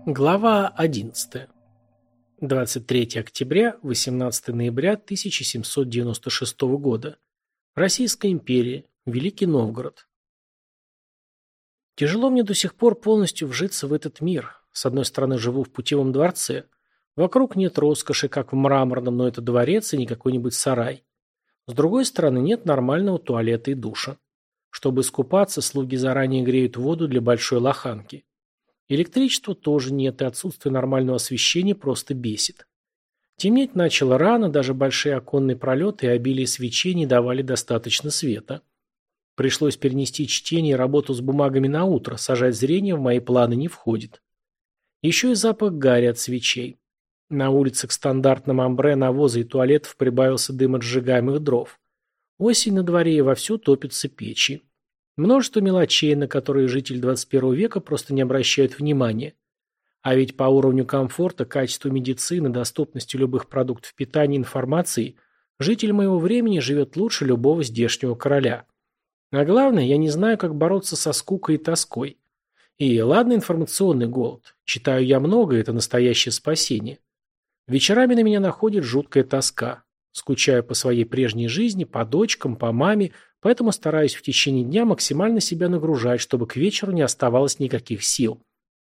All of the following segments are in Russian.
Глава 11. 23 октября, 18 ноября 1796 года. Российская империя. Великий Новгород. Тяжело мне до сих пор полностью вжиться в этот мир. С одной стороны, живу в путевом дворце. Вокруг нет роскоши, как в мраморном, но это дворец и не какой-нибудь сарай. С другой стороны, нет нормального туалета и душа. Чтобы искупаться, слуги заранее греют воду для большой лоханки. Электричества тоже нет, и отсутствие нормального освещения просто бесит. Темнеть начало рано, даже большие оконные пролеты и обилие свечей не давали достаточно света. Пришлось перенести чтение и работу с бумагами на утро, сажать зрение в мои планы не входит. Еще и запах гари от свечей. На улице к стандартным амбре, навоза и туалетов прибавился дым от сжигаемых дров. Осень на дворе и вовсю топятся печи. Множество мелочей, на которые жители 21 века просто не обращают внимания. А ведь по уровню комфорта, качеству медицины, доступности любых продуктов питания и информации житель моего времени живет лучше любого здешнего короля. А главное, я не знаю, как бороться со скукой и тоской. И ладно информационный голод. Читаю я много, это настоящее спасение. Вечерами на меня находит жуткая тоска. Скучаю по своей прежней жизни, по дочкам, по маме, поэтому стараюсь в течение дня максимально себя нагружать, чтобы к вечеру не оставалось никаких сил.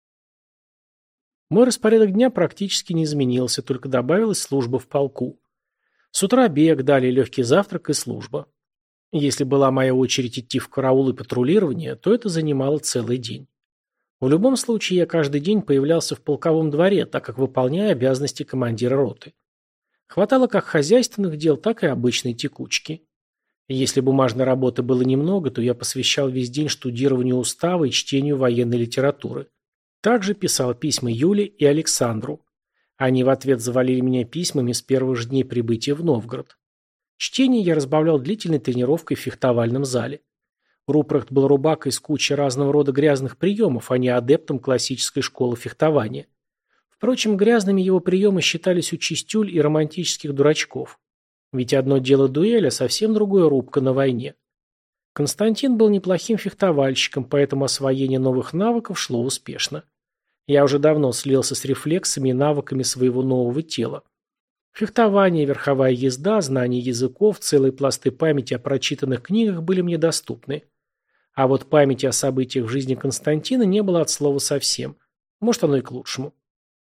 Мой распорядок дня практически не изменился, только добавилась служба в полку. С утра бег, далее легкий завтрак и служба. Если была моя очередь идти в караул и патрулирование, то это занимало целый день. В любом случае, я каждый день появлялся в полковом дворе, так как выполняю обязанности командира роты. Хватало как хозяйственных дел, так и обычной текучки. Если бумажной работы было немного, то я посвящал весь день штудированию устава и чтению военной литературы. Также писал письма Юле и Александру. Они в ответ завалили меня письмами с первых же дней прибытия в Новгород. Чтение я разбавлял длительной тренировкой в фехтовальном зале. Рупрехт был рубакой с кучей разного рода грязных приемов, а не адептом классической школы фехтования. Впрочем, грязными его приемы считались у чистюль и романтических дурачков. Ведь одно дело дуэль, а совсем другое рубка на войне. Константин был неплохим фехтовальщиком, поэтому освоение новых навыков шло успешно. Я уже давно слился с рефлексами и навыками своего нового тела. Фехтование, верховая езда, знание языков, целые пласты памяти о прочитанных книгах были мне доступны. А вот памяти о событиях в жизни Константина не было от слова совсем. Может, оно и к лучшему.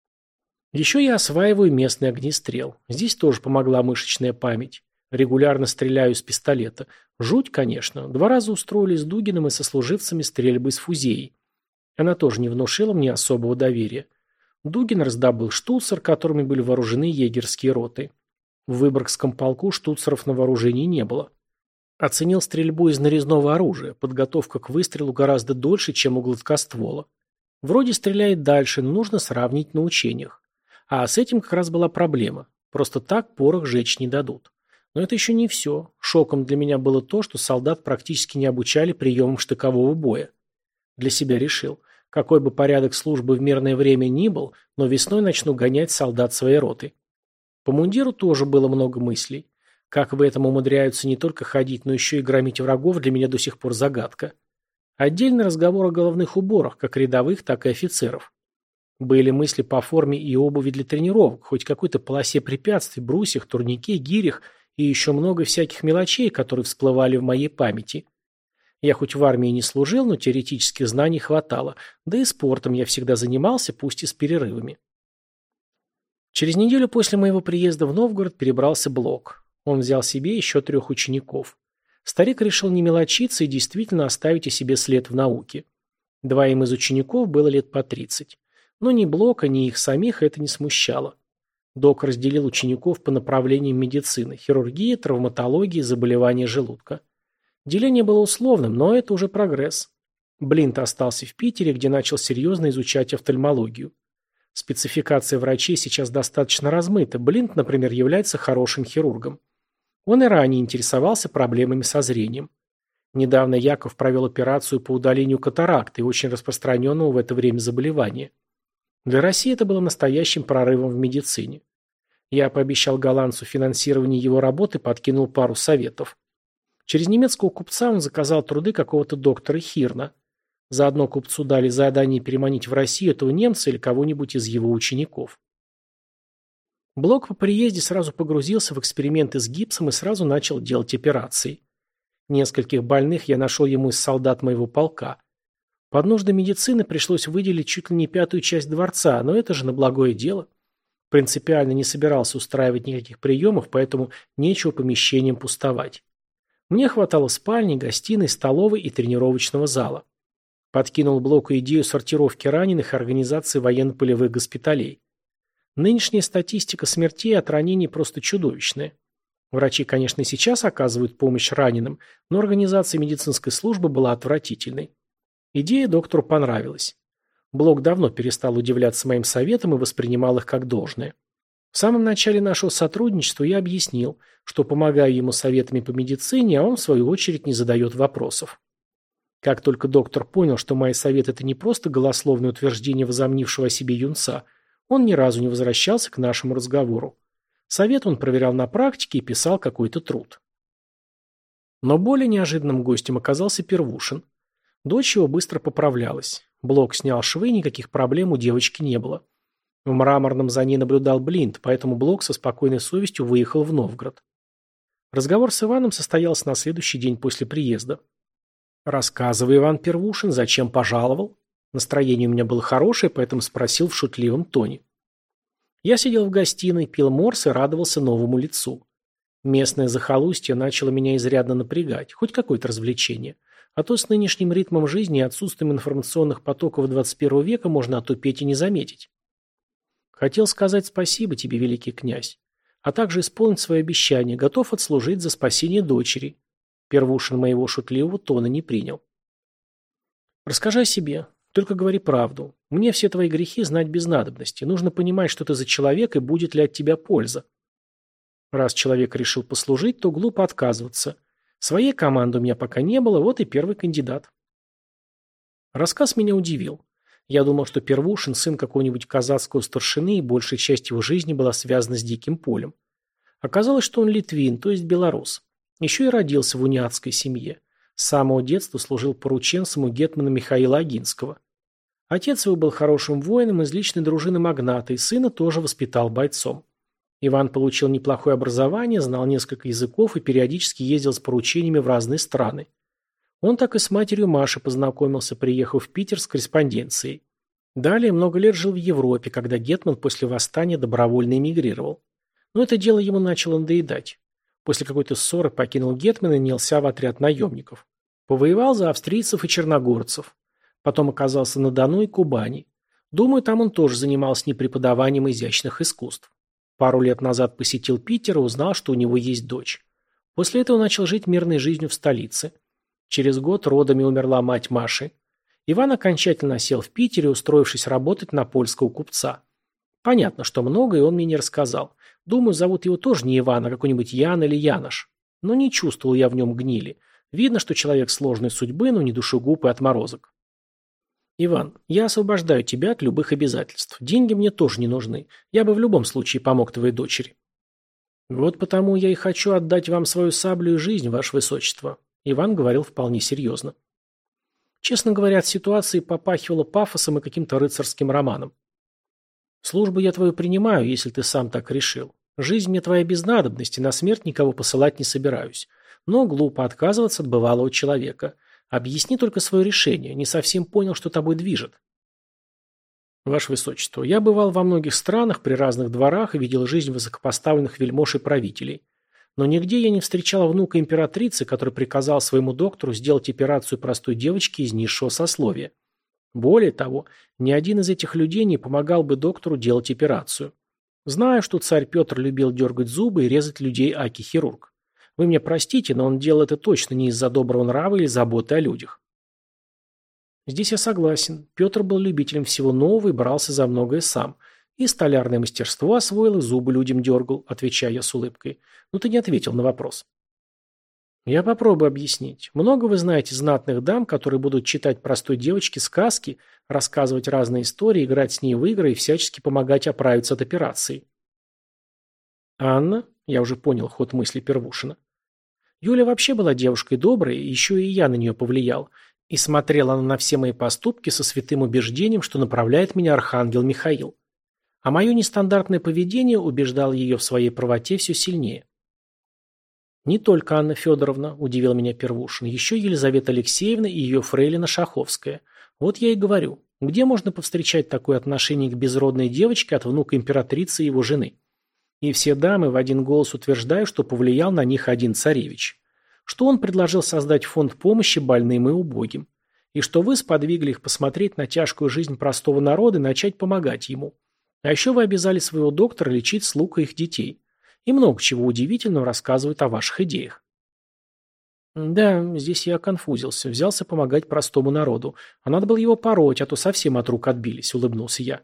Еще я осваиваю местный огнестрел. Здесь тоже помогла мышечная память. Регулярно стреляю из пистолета. Жуть, конечно. 2 раза устроили с Дугиным и сослуживцами стрельбы из фузеи. Она тоже не внушила мне особого доверия. Дугин раздобыл штуцер, которыми были вооружены егерские роты. В Выборгском полку штуцеров на вооружении не было. Оценил стрельбу из нарезного оружия. Подготовка к выстрелу гораздо дольше, чем у гладкоствола. Вроде стреляет дальше, но нужно сравнить на учениях. А с этим как раз была проблема. Просто так порох жечь не дадут. Но это еще не все. Шоком для меня было то, что солдат практически не обучали приемам штыкового боя. Для себя решил, какой бы порядок службы в мирное время ни был, но весной начну гонять солдат своей роты. По мундиру тоже было много мыслей. Как в этом умудряются не только ходить, но еще и громить врагов, для меня до сих пор загадка. Отдельный разговор о головных уборах, как рядовых, так и офицеров. Были мысли по форме и обуви для тренировок, хоть какой-то полосе препятствий, брусьях, турнике, гирях и еще много всяких мелочей, которые всплывали в моей памяти. Я хоть в армии не служил, но теоретических знаний хватало, да и спортом я всегда занимался, пусть и с перерывами. Через неделю после моего приезда в Новгород перебрался Блок. Он взял себе еще 3 учеников. Старик решил не мелочиться и действительно оставить о себе след в науке. 2 из учеников было лет по 30. Но ни Блока, ни их самих это не смущало. Док разделил учеников по направлениям медицины: хирургия, травматология, заболевания желудка. Деление было условным, но это уже прогресс. Блинт остался в Питере, где начал серьезно изучать офтальмологию. Спецификация врачей сейчас достаточно размыта. Блинт, например, является хорошим хирургом. Он и ранее интересовался проблемами со зрением. Недавно Яков провел операцию по удалению катаракты, очень распространенного в это время заболевания. Для России это было настоящим прорывом в медицине. Я пообещал голландцу финансирование его работы, подкинул пару советов. Через немецкого купца он заказал труды какого-то доктора Хирна. Заодно купцу дали задание переманить в Россию этого немца или кого-нибудь из его учеников. Блок по приезде сразу погрузился в эксперименты с гипсом и сразу начал делать операции. Нескольких больных я нашел ему из солдат моего полка. Под нужды медицины пришлось выделить чуть ли не 1/5 часть дворца, но это же на благое дело. Принципиально не собирался устраивать никаких приемов, поэтому нечего помещениям пустовать. Мне хватало спальни, гостиной, столовой и тренировочного зала. Подкинул Блоку идею сортировки раненых и организации военно-полевых госпиталей. Нынешняя статистика смертей от ранений просто чудовищная. Врачи, конечно, и сейчас оказывают помощь раненым, но организация медицинской службы была отвратительной. Идея доктору понравилась. Блок давно перестал удивляться моим советам и воспринимал их как должное. В самом начале нашего сотрудничества я объяснил, что помогаю ему советами по медицине, а он, в свою очередь, не задает вопросов. Как только доктор понял, что мои советы – это не просто голословное утверждение возомнившего о себе юнца, он ни разу не возвращался к нашему разговору. Совет он проверял на практике и писал какой-то труд. Но более неожиданным гостем оказался Первушин. Дочь его быстро поправлялась. Блок снял швы, никаких проблем у девочки не было. В Мраморном за ней наблюдал Блинт, поэтому Блок со спокойной совестью выехал в Новгород. Разговор с Иваном состоялся на следующий день после приезда. «Рассказывай, Иван Первушин, зачем пожаловал?» Настроение у меня было хорошее, поэтому спросил в шутливом тоне. Я сидел в гостиной, пил морс и радовался новому лицу. Местное захолустье начало меня изрядно напрягать, хоть какое-то развлечение. А то с нынешним ритмом жизни и отсутствием информационных потоков 21 века можно отупеть и не заметить. Хотел сказать спасибо тебе, великий князь, а также исполнить свое обещание, готов отслужить за спасение дочери. Первушин моего шутливого тона не принял. Расскажи о себе, только говори правду. Мне все твои грехи знать без надобности. Нужно понимать, что ты за человек и будет ли от тебя польза. Раз человек решил послужить, то глупо отказываться. Своей команды у меня пока не было, вот и первый кандидат. Рассказ меня удивил. Я думал, что Первушин сын какого-нибудь казацкого старшины, и большая часть его жизни была связана с диким полем. Оказалось, что он литвин, то есть белорус. Еще и родился в униатской семье. С самого детства служил порученцем у гетмана Михаила Агинского. Отец его был хорошим воином из личной дружины магната, и сына тоже воспитал бойцом. Иван получил неплохое образование, знал несколько языков и периодически ездил с поручениями в разные страны. Он так и с матерью Машей познакомился, приехав в Питер с корреспонденцией. Далее много лет жил в Европе, когда гетман после восстания добровольно эмигрировал. Но это дело ему начало надоедать. После какой-то ссоры покинул гетмана и нанялся в отряд наемников. Повоевал за австрийцев и черногорцев. Потом оказался на Дону и Кубани. Думаю, там он тоже занимался непреподаванием изящных искусств. Пару лет назад посетил Питер и узнал, что у него есть дочь. После этого начал жить мирной жизнью в столице. Через год родами умерла мать Маши. Иван окончательно осел в Питере, устроившись работать на польского купца. Понятно, что многое он мне не рассказал. Думаю, зовут его тоже не Иван, а какой-нибудь Ян или Янош. Но не чувствовал я в нем гнили. Видно, что человек сложной судьбы, но не душегуб и отморозок. Иван, я освобождаю тебя от любых обязательств. Деньги мне тоже не нужны. Я бы в любом случае помог твоей дочери. Вот потому я и хочу отдать вам свою саблю и жизнь, ваше высочество. Иван говорил вполне серьезно. Честно говоря, от ситуации попахивало пафосом и каким-то рыцарским романом. Службу я твою принимаю, если ты сам так решил. Жизнь мне твоя без надобности, на смерть никого посылать не собираюсь. Но глупо отказываться от бывалого человека. Объясни только свое решение, не совсем понял, что тобой движет. Ваше Высочество, я бывал во многих странах, при разных дворах и видел жизнь высокопоставленных вельмож и правителей. Но нигде я не встречал внука императрицы, который приказал своему доктору сделать операцию простой девочки из низшего сословия. Более того, ни один из этих людей не помогал бы доктору делать операцию. Знаю, что царь Петр любил дергать зубы и резать людей аки-хирург. Вы меня простите, но он делал это точно не из-за доброго нрава или заботы о людях. Здесь я согласен. Петр был любителем всего нового и брался за многое сам. И столярное мастерство освоил, и зубы людям дергал, отвечая я с улыбкой. Но ты не ответил на вопрос. Я попробую объяснить. Много вы знаете знатных дам, которые будут читать простой девочке сказки, рассказывать разные истории, играть с ней в игры и всячески помогать оправиться от операции. Анна? Я уже понял ход мысли Первушина. Юля вообще была девушкой доброй, еще и я на нее повлиял. И смотрела она на все мои поступки со святым убеждением, что направляет меня архангел Михаил. А мое нестандартное поведение убеждало ее в своей правоте все сильнее. «Не только Анна Федоровна», – удивил меня Первушин, – «еще Елизавета Алексеевна и ее фрейлина Шаховская. Вот я и говорю, где можно повстречать такое отношение к безродной девочке от внука императрицы и его жены?» И все дамы в один голос утверждают, что повлиял на них один царевич. Что он предложил создать фонд помощи больным и убогим. И что вы сподвигли их посмотреть на тяжкую жизнь простого народа и начать помогать ему. А еще вы обязали своего доктора лечить слуг и их детей. И много чего удивительного рассказывают о ваших идеях. Да, здесь я конфузился, взялся помогать простому народу. А надо было его пороть, а то совсем от рук отбились, улыбнулся я.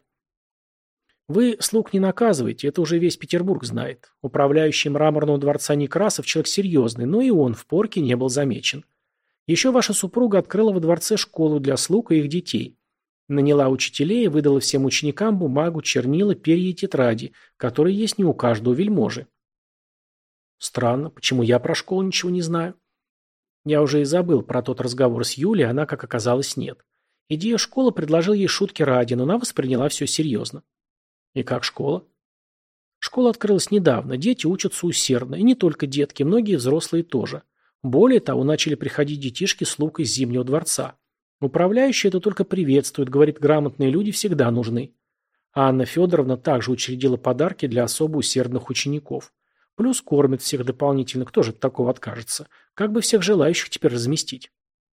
Вы слуг не наказываете, это уже весь Петербург знает. Управляющий Мраморного дворца Некрасов человек серьезный, но и он в порке не был замечен. Еще ваша супруга открыла во дворце школу для слуг и их детей. Наняла учителей и выдала всем ученикам бумагу, чернила, перья и тетради, которые есть не у каждого вельможи. Странно, почему я про школу ничего не знаю? Я уже и забыл про тот разговор с Юлей, она, как оказалось, нет. Идея школы предложил ей шутки ради, но она восприняла все серьезно. И как школа? Школа открылась недавно, дети учатся усердно, и не только детки, многие взрослые тоже. Более того, начали приходить детишки слуг из Зимнего дворца. Управляющий это только приветствует, говорит, грамотные люди всегда нужны. А Анна Федоровна также учредила подарки для особо усердных учеников. Плюс кормит всех дополнительно, кто же от такого откажется? Как бы всех желающих теперь разместить?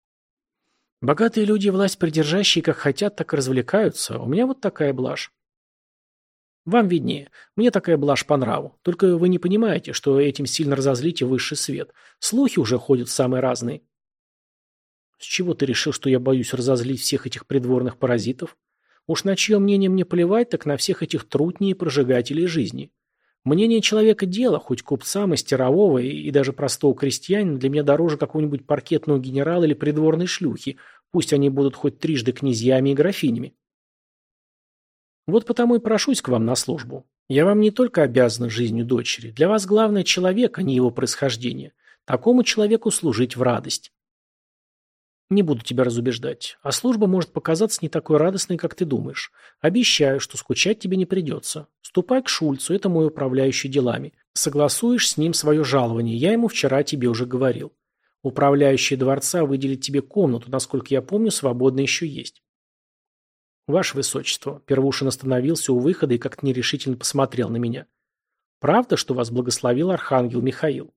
Богатые люди и власть придержащие как хотят, так и развлекаются. У меня вот такая блажь. Вам виднее. Мне такая блажь по нраву. Только вы не понимаете, что этим сильно разозлите высший свет. Слухи уже ходят самые разные. С чего ты решил, что я боюсь разозлить всех этих придворных паразитов? Уж на чье мнение мне плевать, так на всех этих трутней и прожигателей жизни. Мнение человека – дело, хоть купца, мастерового и даже простого крестьянина для меня дороже какого-нибудь паркетного генерала или придворной шлюхи, пусть они будут хоть трижды князьями и графинями. Вот потому и прошусь к вам на службу. Я вам не только обязана жизнью дочери. Для вас главное человек, а не его происхождение. Такому человеку служить в радость. Не буду тебя разубеждать. А служба может показаться не такой радостной, как ты думаешь. Обещаю, что скучать тебе не придется. Ступай к Шульцу, это мой управляющий делами. Согласуешь с ним свое жалование. Я ему вчера тебе уже говорил. Управляющий дворца выделит тебе комнату, насколько я помню, свободно еще есть. Ваше Высочество, Первушин остановился у выхода и как-то нерешительно посмотрел на меня. Правда, что вас благословил архангел Михаил?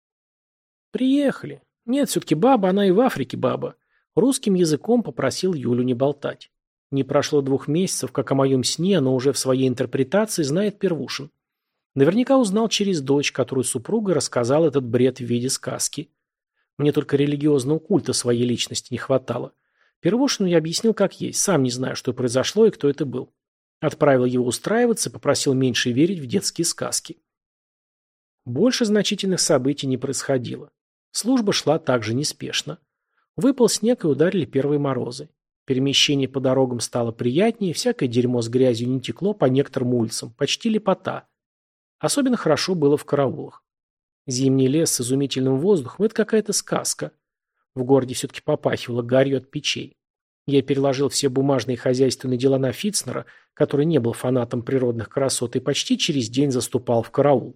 Приехали. Нет, все-таки баба, она и в Африке баба. Русским языком попросил Юлю не болтать. Не прошло 2 месяцев, как о моем сне, но уже в своей интерпретации знает Первушин. Наверняка узнал через дочь, которую супруга рассказал этот бред в виде сказки. Мне только религиозного культа своей личности не хватало. Первушину я объяснил как есть, сам не знаю, что произошло и кто это был. Отправил его устраиваться, попросил меньше верить в детские сказки. Больше значительных событий не происходило. Служба шла также неспешно. Выпал снег и ударили первые морозы. Перемещение по дорогам стало приятнее, всякое дерьмо с грязью не текло по некоторым улицам, почти лепота. Особенно хорошо было в караулах. Зимний лес с изумительным воздухом – это какая-то сказка. В городе все-таки попахивало гарью от печей. Я переложил все бумажные и хозяйственные дела на Фицнера, который не был фанатом природных красот, и почти через день заступал в караул.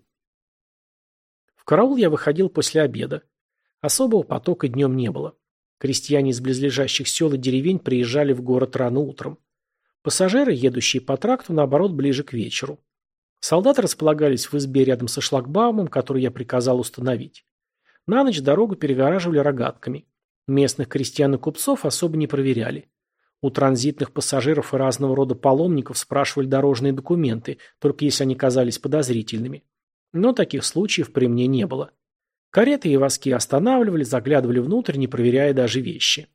В караул я выходил после обеда. Особого потока днем не было. Крестьяне из близлежащих сел и деревень приезжали в город рано утром. Пассажиры, едущие по тракту, наоборот, ближе к вечеру. Солдаты располагались в избе рядом со шлагбаумом, который я приказал установить. На ночь дорогу перегораживали рогатками. Местных крестьян и купцов особо не проверяли. У транзитных пассажиров и разного рода паломников спрашивали дорожные документы, только если они казались подозрительными. Но таких случаев при мне не было. Кареты и воски останавливали, заглядывали внутрь, не проверяя даже вещи.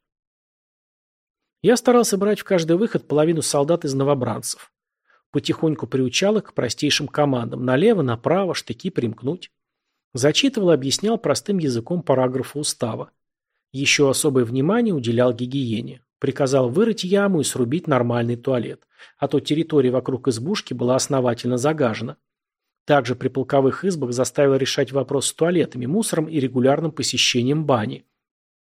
Я старался брать в каждый выход половину солдат из новобранцев. Потихоньку приучал их к простейшим командам: налево, направо, штыки примкнуть. Зачитывал и объяснял простым языком параграфы устава. Еще особое внимание уделял гигиене. Приказал вырыть яму и срубить нормальный туалет, а то территория вокруг избушки была основательно загажена. Также при полковых избах заставил решать вопрос с туалетами, мусором и регулярным посещением бани.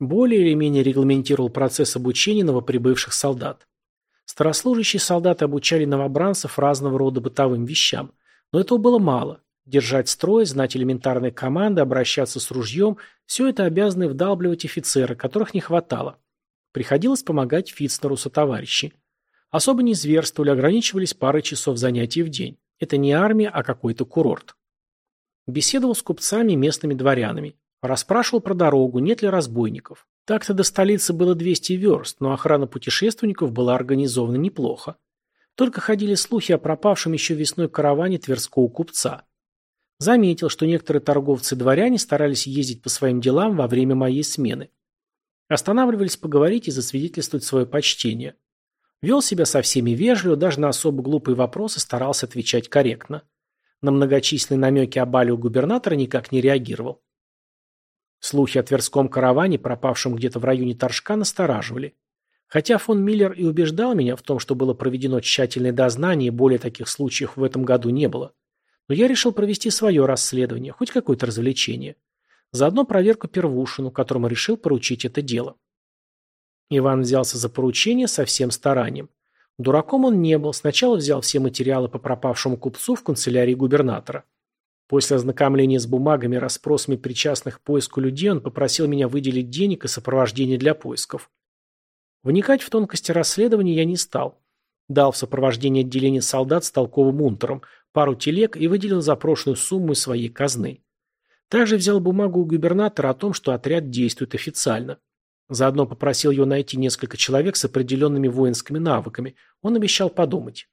более или менее регламентировал процесс обучения новоприбывших солдат. Старослужащие солдаты обучали новобранцев разного рода бытовым вещам, но этого было мало. Держать строй, знать элементарные команды, обращаться с ружьем – все это обязаны вдалбливать офицеры, которых не хватало. Приходилось помогать Фицнеру сотоварищи. Особо не зверствовали, ограничивались парой часов занятий в день. Это не армия, а какой-то курорт. Беседовал с купцами и местными дворянами. Расспрашивал про дорогу, нет ли разбойников. Так-то до столицы было 200 верст, но охрана путешественников была организована неплохо. Только ходили слухи о пропавшем еще весной караване тверского купца. Заметил, что некоторые торговцы-дворяне старались ездить по своим делам во время моей смены. Останавливались поговорить и засвидетельствовать свое почтение. Вел себя со всеми вежливо, даже на особо глупые вопросы старался отвечать корректно. На многочисленные намеки о бале у губернатора никак не реагировал. Слухи о тверском караване, пропавшем где-то в районе Торжка, настораживали. Хотя фон Миллер и убеждал меня в том, что было проведено тщательное дознание, и более таких случаев в этом году не было. Но я решил провести свое расследование, хоть какое-то развлечение. Заодно проверку Первушину, которому решил поручить это дело. Иван взялся за поручение со всем старанием. Дураком он не был, сначала взял все материалы по пропавшему купцу в канцелярии губернатора. После ознакомления с бумагами и расспросами причастных к поиску людей он попросил меня выделить денег и сопровождение для поисков. Вникать в тонкости расследования я не стал. Дал в сопровождение отделения солдат с толковым унтером, пару телег и выделил запрошенную сумму из своей казны. Также взял бумагу у губернатора о том, что отряд действует официально. Заодно попросил его найти несколько человек с определенными воинскими навыками. Он обещал подумать.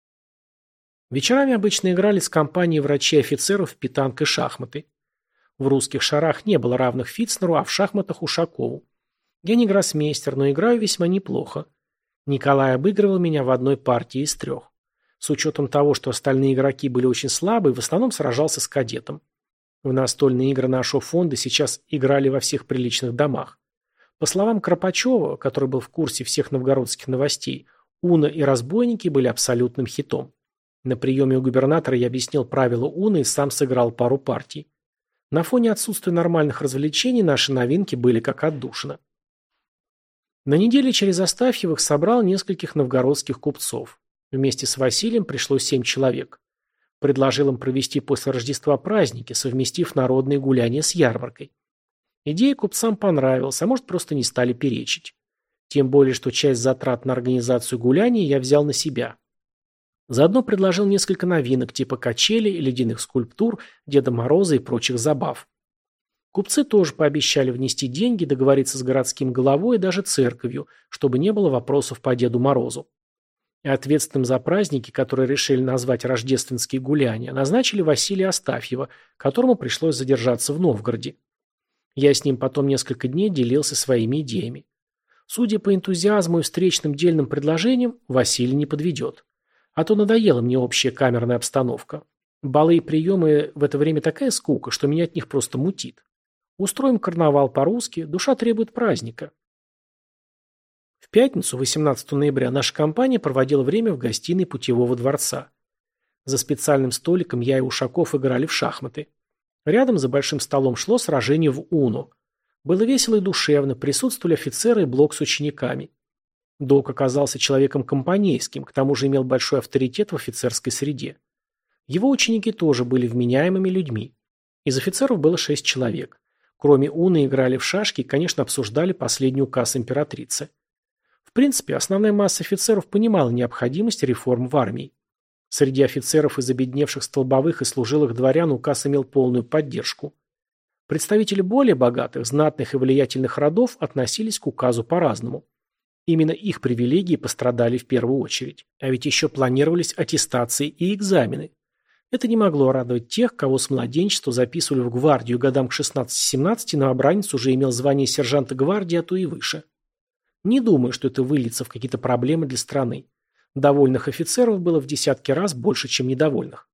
Вечерами обычно играли с компанией врачей и офицеров в питанг и шахматы. В русских шарах не было равных Фицнеру, а в шахматах Ушакову. Я не гроссмейстер, но играю весьма неплохо. Николай обыгрывал меня в одной партии из 3. С учетом того, что остальные игроки были очень слабые, в основном сражался с кадетом. В настольные игры нашего фонда сейчас играли во всех приличных домах. По словам Кропачева, который был в курсе всех новгородских новостей, Уна и разбойники были абсолютным хитом. На приеме у губернатора я объяснил правила Уны и сам сыграл пару партий. На фоне отсутствия нормальных развлечений наши новинки были как отдушина. На неделе через Астафьевых собрал нескольких новгородских купцов. Вместе с Василием пришло 7 человек. Предложил им провести после Рождества праздники, совместив народные гуляния с ярмаркой. Идея купцам понравилась, а может, просто не стали перечить. Тем более, что часть затрат на организацию гуляний я взял на себя. Заодно предложил несколько новинок, типа качелей, ледяных скульптур, Деда Мороза и прочих забав. Купцы тоже пообещали внести деньги, договориться с городским головой и даже церковью, чтобы не было вопросов по Деду Морозу. И ответственным за праздники, которые решили назвать рождественские гуляния, назначили Василия Астафьева, которому пришлось задержаться в Новгороде. Я с ним потом несколько дней делился своими идеями. Судя по энтузиазму и встречным дельным предложениям, Василий не подведет. А то надоела мне общая камерная обстановка. Балы и приемы в это время такая скука, что меня от них просто мутит. Устроим карнавал по-русски, душа требует праздника. В пятницу, 18 ноября, наша компания проводила время в гостиной Путевого дворца. За специальным столиком я и Ушаков играли в шахматы. Рядом за большим столом шло сражение в Уну. Было весело и душевно, присутствовали офицеры и блок с учениками. Док оказался человеком компанейским, к тому же имел большой авторитет в офицерской среде. Его ученики тоже были вменяемыми людьми. Из офицеров было 6 человек. Кроме Уны играли в шашки и, конечно, обсуждали последний указ императрицы. В принципе, основная масса офицеров понимала необходимость реформ в армии. Среди офицеров из обедневших столбовых и служилых дворян указ имел полную поддержку. Представители более богатых, знатных и влиятельных родов относились к указу по-разному. Именно их привилегии пострадали в первую очередь. А ведь еще планировались аттестации и экзамены. Это не могло радовать тех, кого с младенчества записывали в гвардию, годам к 16-17 новобранец уже имел звание сержанта гвардии, а то и выше. Не думаю, что это выльется в какие-то проблемы для страны. Довольных офицеров было в десятки раз больше, чем недовольных.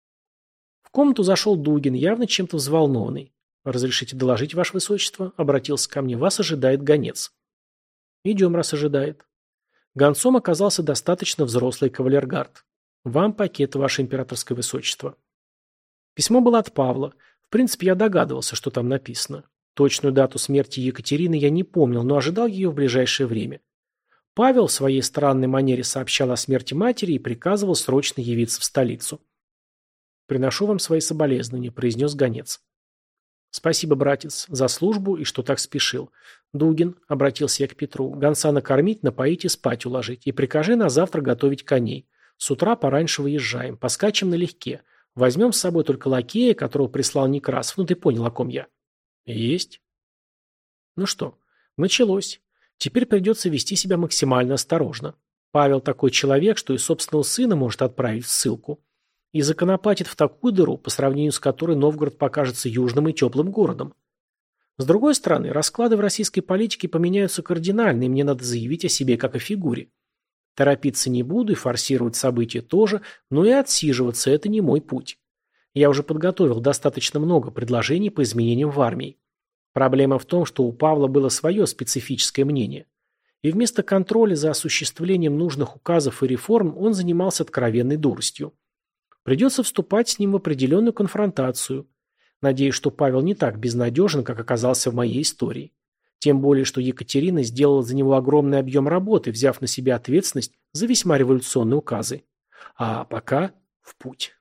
В комнату зашел Дугин, явно чем-то взволнованный. «Разрешите доложить, Ваше Высочество?» — обратился ко мне. «Вас ожидает гонец». «Идем, раз ожидает». Гонцом оказался достаточно взрослый кавалергард. «Вам пакет, Ваше Императорское Высочество». Письмо было от Павла. В принципе, я догадывался, что там написано. Точную дату смерти Екатерины я не помнил, но ожидал ее в ближайшее время. Павел в своей странной манере сообщал о смерти матери и приказывал срочно явиться в столицу. «Приношу вам свои соболезнования», – произнес гонец. «Спасибо, братец, за службу и что так спешил. Дугин», – обратился я к Петру, – «гонца накормить, напоить и спать уложить. И прикажи на завтра готовить коней. С утра пораньше выезжаем, поскачем налегке. Возьмем с собой только лакея, которого прислал Некрасов. Ну, ты понял, о ком я». «Есть». Ну что, началось. Теперь придется вести себя максимально осторожно. Павел такой человек, что и собственного сына может отправить в ссылку. И законопатит в такую дыру, по сравнению с которой Новгород покажется южным и теплым городом. С другой стороны, расклады в российской политике поменяются кардинально, и мне надо заявить о себе как о фигуре. Торопиться не буду и форсировать события тоже, но и отсиживаться – это не мой путь. Я уже подготовил достаточно много предложений по изменениям в армии. Проблема в том, что у Павла было свое специфическое мнение. И вместо контроля за осуществлением нужных указов и реформ он занимался откровенной дуростью. Придется вступать с ним в определенную конфронтацию. Надеюсь, что Павел не так безнадежен, как оказался в моей истории. Тем более, что Екатерина сделала за него огромный объем работы, взяв на себя ответственность за весьма революционные указы. А пока в путь.